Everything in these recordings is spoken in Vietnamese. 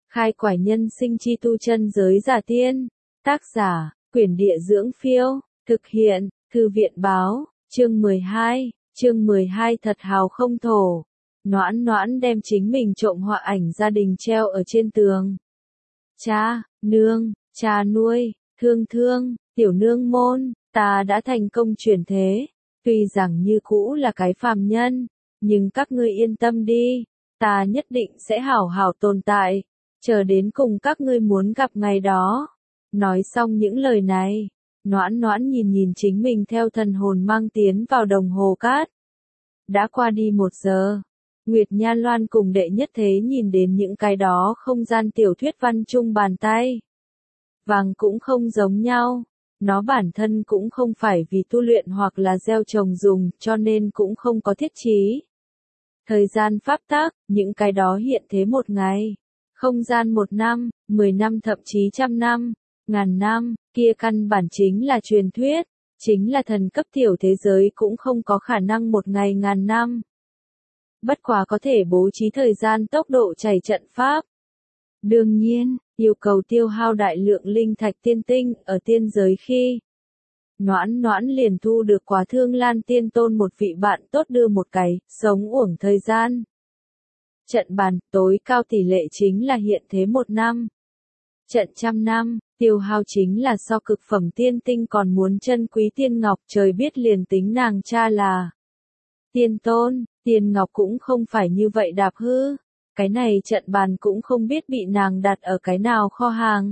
Khai quải nhân sinh chi tu chân giới giả tiên. Tác giả, Quyển Địa Dưỡng Phiêu. Thực hiện, Thư viện Báo. Chương 12. Chương 12 thật hào không thổ. Noãn Noãn đem chính mình trộm họa ảnh gia đình treo ở trên tường. Cha, nương, cha nuôi, thương thương, tiểu nương môn, ta đã thành công chuyển thế. Tuy rằng như cũ là cái phàm nhân, nhưng các ngươi yên tâm đi, ta nhất định sẽ hảo hảo tồn tại, chờ đến cùng các ngươi muốn gặp ngày đó. Nói xong những lời này, Noãn Noãn nhìn nhìn chính mình theo thần hồn mang tiến vào đồng hồ cát. Đã qua đi 1 giờ, Nguyệt Nha Loan cùng Đệ Nhất Thế nhìn đến những cái đó không gian tiểu thuyết văn chung bàn tay. Vàng cũng không giống nhau, nó bản thân cũng không phải vì tu luyện hoặc là gieo trồng dùng, cho nên cũng không có thiết trí. Thời gian pháp tắc, những cái đó hiện thế 1 ngày, không gian 1 năm, 10 năm thậm chí 100 năm, ngàn năm, kia căn bản chính là truyền thuyết, chính là thần cấp tiểu thế giới cũng không có khả năng 1 ngày ngàn năm. Bất quá có thể bố trí thời gian tốc độ chảy trận pháp. Đương nhiên, yêu cầu tiêu hao đại lượng linh thạch tiên tinh ở tiên giới khi. Noãn Noãn liền thu được Quá Thương Lan Tiên Tôn một vị bạn tốt đưa một cái, sống uổng thời gian. Trận bàn, tối cao tỷ lệ chính là hiện thế 1 năm. Trận 100 năm, tiêu hao chính là so cực phẩm tiên tinh còn muốn chân quý tiên ngọc, trời biết liền tính nàng cha là Tiên Tôn, tiên ngọc cũng không phải như vậy đạp hư. Cái này trận bàn cũng không biết bị nàng đặt ở cái nào kho hàng.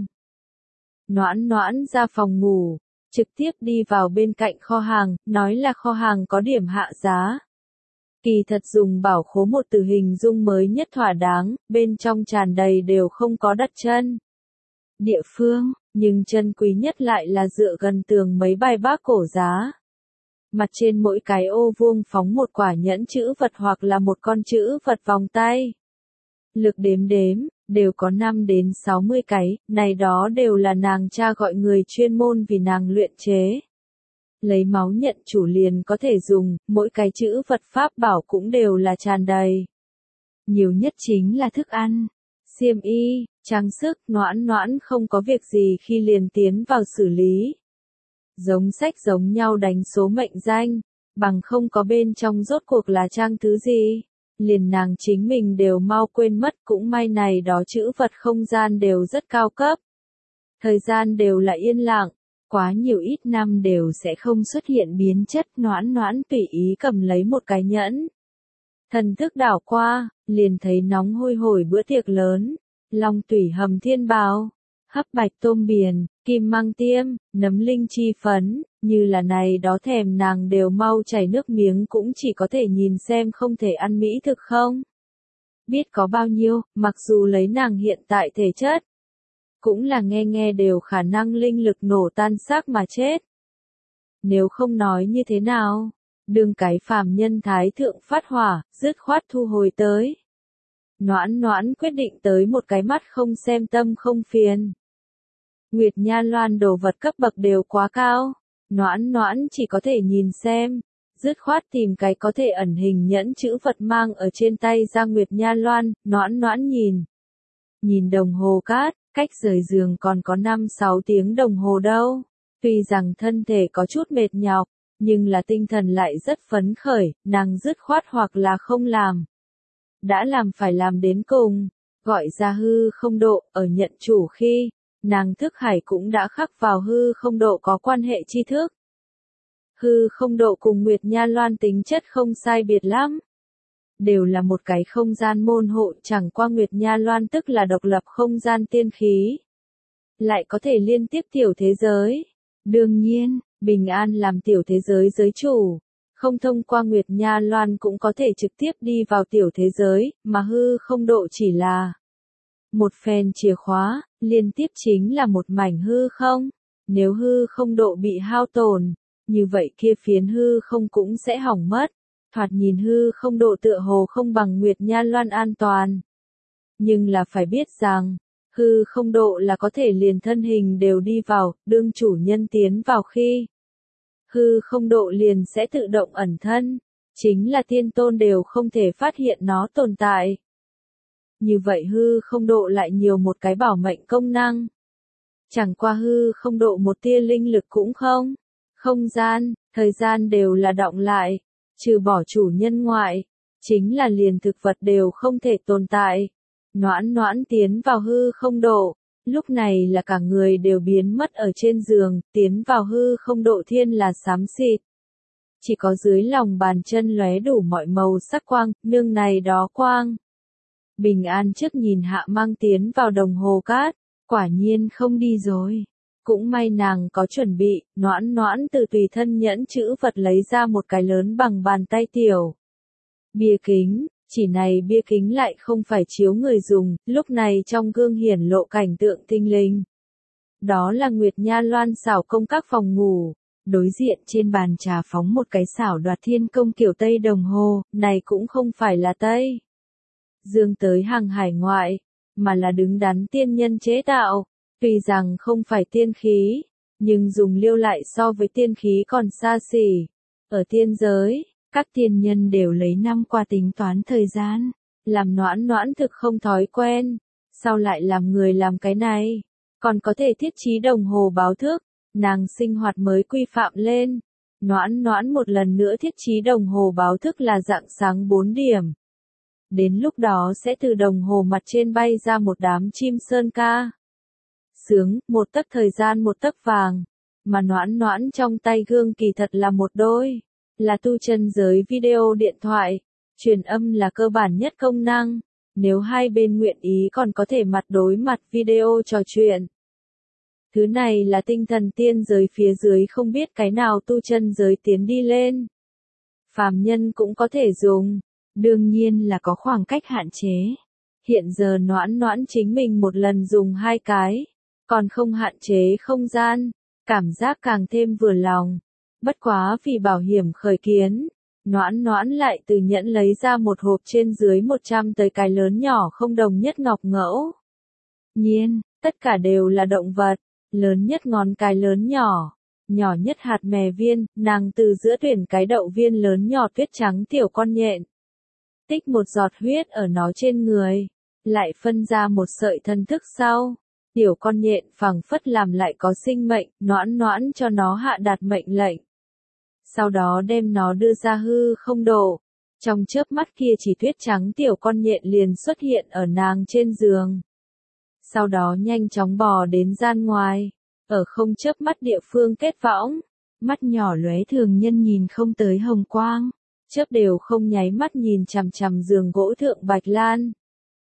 Noãn Noãn ra phòng ngủ, trực tiếp đi vào bên cạnh kho hàng, nói là kho hàng có điểm hạ giá. Kỳ thật dùng bảo khố một từ hình dung mới nhất thỏa đáng, bên trong tràn đầy đều không có đặt chân địa phương, nhưng chân quý nhất lại là dựa gần tường mấy bài bác cổ giá. Mặt trên mỗi cái ô vuông phóng một quả nhẫn chữ vật hoặc là một con chữ vật vòng tay. Lực đếm đếm, đều có 5 đến 60 cái, này đó đều là nàng cha gọi người chuyên môn vì nàng luyện chế. Lấy máu nhận chủ liền có thể dùng, mỗi cái chữ vật pháp bảo cũng đều là tràn đầy. Nhiều nhất chính là thức ăn, xiêm y, trang sức, Noãn Noãn không có việc gì khi liền tiến vào xử lý. Giống sách giống nhau đánh số mệnh danh, bằng không có bên trong rốt cuộc là trang thứ gì. Liền nàng chính mình đều mau quên mất, cũng may này đó chữ vật không gian đều rất cao cấp. Thời gian đều là yên lặng, quá nhiều ít năm đều sẽ không xuất hiện biến chất. Noãn Noãn tùy ý cầm lấy một cái nhẫn. Thần thức đảo qua, liền thấy nóng hôi hổi bữa tiệc lớn, long tủy hầm thiên bào, hấp bạch tôm biển, kim măng tiêm, nấm linh chi phấn, như là này đó thèm nàng đều mau chảy nước miếng, cũng chỉ có thể nhìn xem không thể ăn mỹ thực không. Biết có bao nhiêu, mặc dù lấy nàng hiện tại thể chất, cũng là nghe nghe đều khả năng linh lực nổ tan xác mà chết. Nếu không nói như thế nào, đương cái phàm nhân thái thượng phát hỏa, dứt khoát thu hồi tới. Noãn Noãn quyết định tới một cái mắt không xem tâm không phiền. Nguyệt Nha Loan đồ vật cấp bậc đều quá cao, Noãn Noãn chỉ có thể nhìn xem, dứt khoát tìm cái có thể ẩn hình nhẫn chữ vật mang ở trên tay ra Nguyệt Nha Loan. Noãn Noãn nhìn đồng hồ cát, cách rời giường còn có 5-6 tiếng đồng hồ đâu. Tuy rằng thân thể có chút mệt nhọc, nhưng là tinh thần lại rất phấn khởi, nàng dứt khoát hoặc là không làm. Đã làm phải làm đến cùng, gọi ra hư không độ, ở nhận chủ khi, nàng thức hải cũng đã khắc vào hư không độ có quan hệ tri thức. Hư không độ cùng Nguyệt Nha Loan tính chất không sai biệt lắm. Đều là một cái không gian môn hộ, chẳng qua Nguyệt Nha Loan tức là độc lập không gian tiên khí. Lại có thể liên tiếp tiểu thế giới. Đương nhiên, Bình An làm tiểu thế giới giới chủ. Không thông qua Nguyệt Nha Loan cũng có thể trực tiếp đi vào tiểu thế giới, mà hư không độ chỉ là một phen chìa khóa, liên tiếp chính là một mảnh hư không. Nếu hư không độ bị hao tổn, như vậy kia phiến hư không cũng sẽ hỏng mất. Thoạt nhìn hư không độ tựa hồ không bằng Nguyệt Nha Loan an toàn. Nhưng là phải biết rằng, hư không độ là có thể liền thân hình đều đi vào, đương chủ nhân tiến vào khi. Hư không độ liền sẽ tự động ẩn thân, chính là tiên tôn đều không thể phát hiện nó tồn tại. như vậy hư không độ lại nhiều một cái bảo mệnh công năng. Chẳng qua hư không độ một tia linh lực cũng không. Không gian, thời gian đều là đọng lại, trừ bỏ chủ nhân ngoại, chính là liền thực vật đều không thể tồn tại. Noãn noãn tiến vào hư không độ, lúc này là cả người đều biến mất ở trên giường, tiến vào hư không độ thiên là xám xịt. Chỉ có dưới lòng bàn chân lóe đủ mọi màu sắc quang, nương này đó quang. Bình an trước nhìn hạ mang tiến vào đồng hồ cát, quả nhiên không đi rồi. Cũng may nàng có chuẩn bị, noãn noãn từ tùy thân nhẫn chữ vật lấy ra một cái lớn bằng bàn tay tiểu. Bia kính, chỉ này bia kính lại không phải chiếu người dùng, lúc này trong gương hiển lộ cảnh tượng tinh linh. Đó là Nguyệt Nha loan xảo công các phòng ngủ, đối diện trên bàn trà phóng một cái xảo đoạt thiên công kiểu Tây đồng hồ, này cũng không phải là Tây Dương tới hàng hải ngoại, mà là đứng đắn tiên nhân chế tạo. Tuy rằng không phải tiên khí, nhưng dùng liêu lại so với tiên khí còn xa xỉ. Ở tiên giới, các tiên nhân đều lấy năm qua tính toán thời gian, làm noãn noãn thực không thói quen, sao lại làm người làm cái này, còn có thể thiết trí đồng hồ báo thức, nàng sinh hoạt mới quy phạm lên. Noãn noãn một lần nữa thiết trí đồng hồ báo thức là rạng sáng 4 điểm. Đến lúc đó sẽ từ đồng hồ mặt trên bay ra một đám chim sơn ca. Sướng, một tấc thời gian một tấc vàng, mà noãn noãn trong tay gương kỳ thật là một đôi, là tu chân giới video điện thoại, truyền âm là cơ bản nhất công năng, nếu hai bên nguyện ý còn có thể mặt đối mặt video trò chuyện. Thứ này là tinh thần tiên giới phía dưới không biết cái nào tu chân giới tiến đi lên. Phàm nhân cũng có thể dùng, đương nhiên là có khoảng cách hạn chế. Hiện giờ noãn noãn chính mình một lần dùng 2 cái. Còn không hạn chế không gian, cảm giác càng thêm vừa lòng. Bất quá vì bảo hiểm khởi kiến, noãn noãn lại từ nhẫn lấy ra một hộp trên dưới 100 tới cái lớn nhỏ không đồng nhất ngọc ngẫu. Nhiên, tất cả đều là động vật, lớn nhất ngón cái lớn nhỏ, nhỏ nhất hạt mè viên, nàng từ giữa tuyển cái đậu viên lớn nhỏ tuyết trắng tiểu con nhện. Tích một giọt huyết ở nó trên người, lại phân ra một sợi thân thức sau. Tiểu con nhện phẳng phất làm lại có sinh mệnh, noãn noãn cho nó hạ đạt mệnh lệnh. Sau đó đem nó đưa ra hư không độ. Trong chớp mắt kia chỉ tuyết trắng tiểu con nhện liền xuất hiện ở nàng trên giường. Sau đó nhanh chóng bò đến gian ngoài, ở không chớp mắt địa phương kết võng. Mắt nhỏ lóe thường nhân nhìn không tới hồng quang, chớp đều không nháy mắt nhìn chằm chằm giường gỗ thượng bạch lan.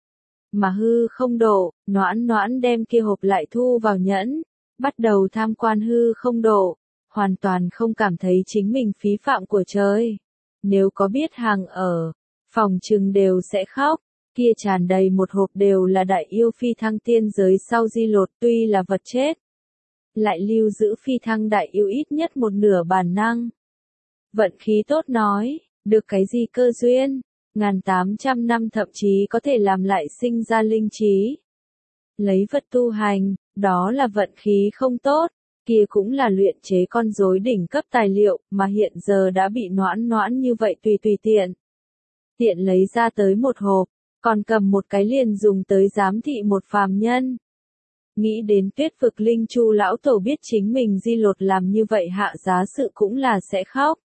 Mà hư không độ, noãn noãn đem kia hộp lại thu vào nhẫn, bắt đầu tham quan hư không độ, hoàn toàn không cảm thấy chính mình phí phạm của trời. Nếu có biết hàng ở, phòng trừng đều sẽ khóc, kia tràn đầy một hộp đều là đại yêu phi thăng tiên giới sau di lột tuy là vật chết. Lại lưu giữ phi thăng đại yêu ít nhất một nửa bản năng. Vận khí tốt nói, được cái gì cơ duyên. 1800 năm thậm chí có thể làm lại sinh ra linh trí. Lấy vật tu hành, đó là vận khí không tốt, kia cũng là luyện chế con rối đỉnh cấp tài liệu, mà hiện giờ đã bị noãn noãn như vậy tùy tiện. Tiện lấy ra tới một hộp, còn cầm một cái liền dùng tới giám thị một phàm nhân. Nghĩ đến Tuyết vực linh chu lão tổ biết chính mình di lột làm như vậy hạ giá sự cũng là sẽ khóc.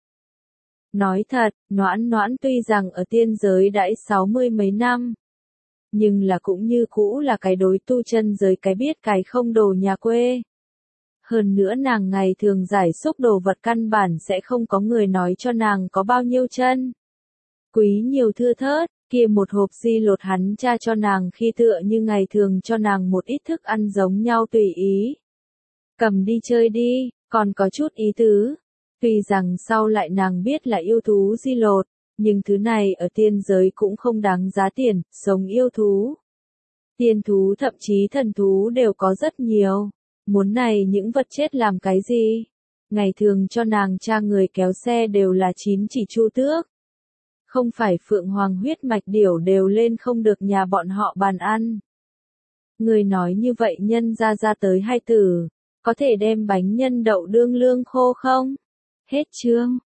Nói thật, noãn noãn tuy rằng ở tiên giới đãi 60 mấy năm, nhưng là cũng như cũ là cái đối tu chân giới cái biết cái không đồ nhà quê. Hơn nữa nàng ngày thường giải xúc đồ vật căn bản sẽ không có người nói cho nàng có bao nhiêu chân. Quý nhiều thưa thớt, kia một hộp di lột hắn cha cho nàng khi tựa như ngày thường cho nàng một ít thức ăn giống nhau tùy ý. Cầm đi chơi đi, còn có chút ý tứ. Tuy rằng sau lại nàng biết là yêu thú di lột, nhưng thứ này ở tiên giới cũng không đáng giá tiền, sống yêu thú. Tiên thú thậm chí thần thú đều có rất nhiều. Muốn này những vật chết làm cái gì? Ngày thường cho nàng cha người kéo xe đều là 9 chỉ chu tước. Không phải phượng hoàng huyết mạch điểu đều lên không được nhà bọn họ bàn ăn. Người nói như vậy nhân ra tới hai tử, có thể đem bánh nhân đậu đương lương khô không? Hết chương.